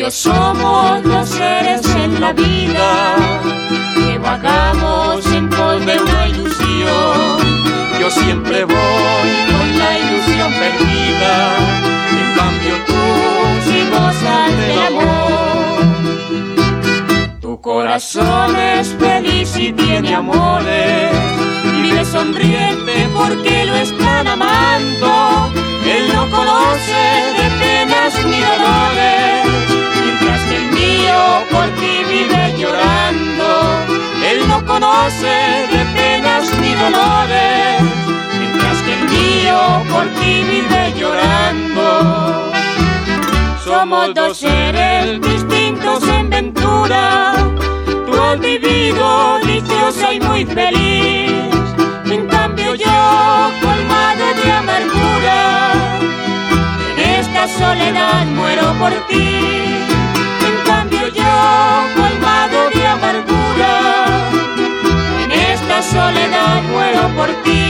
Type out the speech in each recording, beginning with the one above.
yo somos dos seres en la vida que vagamos en pos de una ilusión. Yo siempre voy con la ilusión perdida, en cambio tú sí gozas del amor. Tu corazón es feliz y tiene amores, vive sonriente porque lo están amando. Él no conoce de penas ni dolores, mientras que el mío por ti vive llorando. Él no conoce de penas ni dolores, mientras que el mío por ti vive llorando. Somos dos seres distintos en ventura, tú has vivido dichosa y muy feliz, en cambio yo colmado de amargura, en esta soledad muero por ti. En cambio yo colmado de amargura, en esta soledad muero por ti.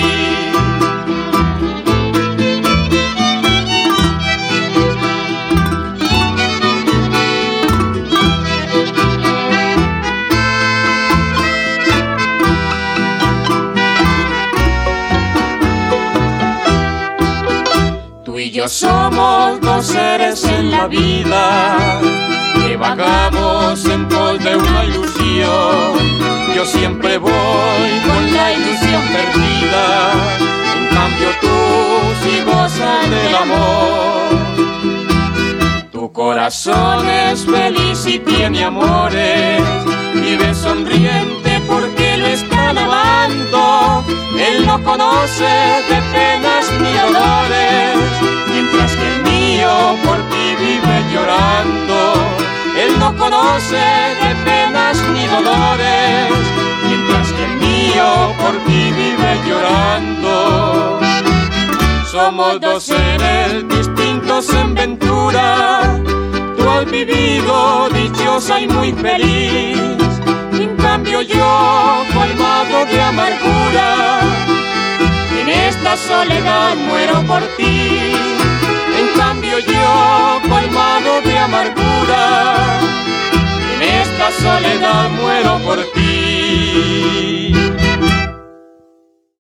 Tú y yo somos dos seres en la vida que vagamos en pos de una ilusión. Yo siempre voy con la ilusión perdida, en cambio tú sí gozas del amor. Tu corazón es feliz y tiene amores, vive sonriente porque lo están amando. Él no conoce de penas ni dolores, mientras que el mío por ti vive llorando. Él no conoce de penas ni dolores, mientras que el mío por ti vive llorando. Somos dos seres distintos en ventura, tú has vivido dichosa y muy feliz, en cambio yo colmado de amargura, en esta soledad muero por ti. En cambio yo colmado de amargura, en esta soledad muero por ti.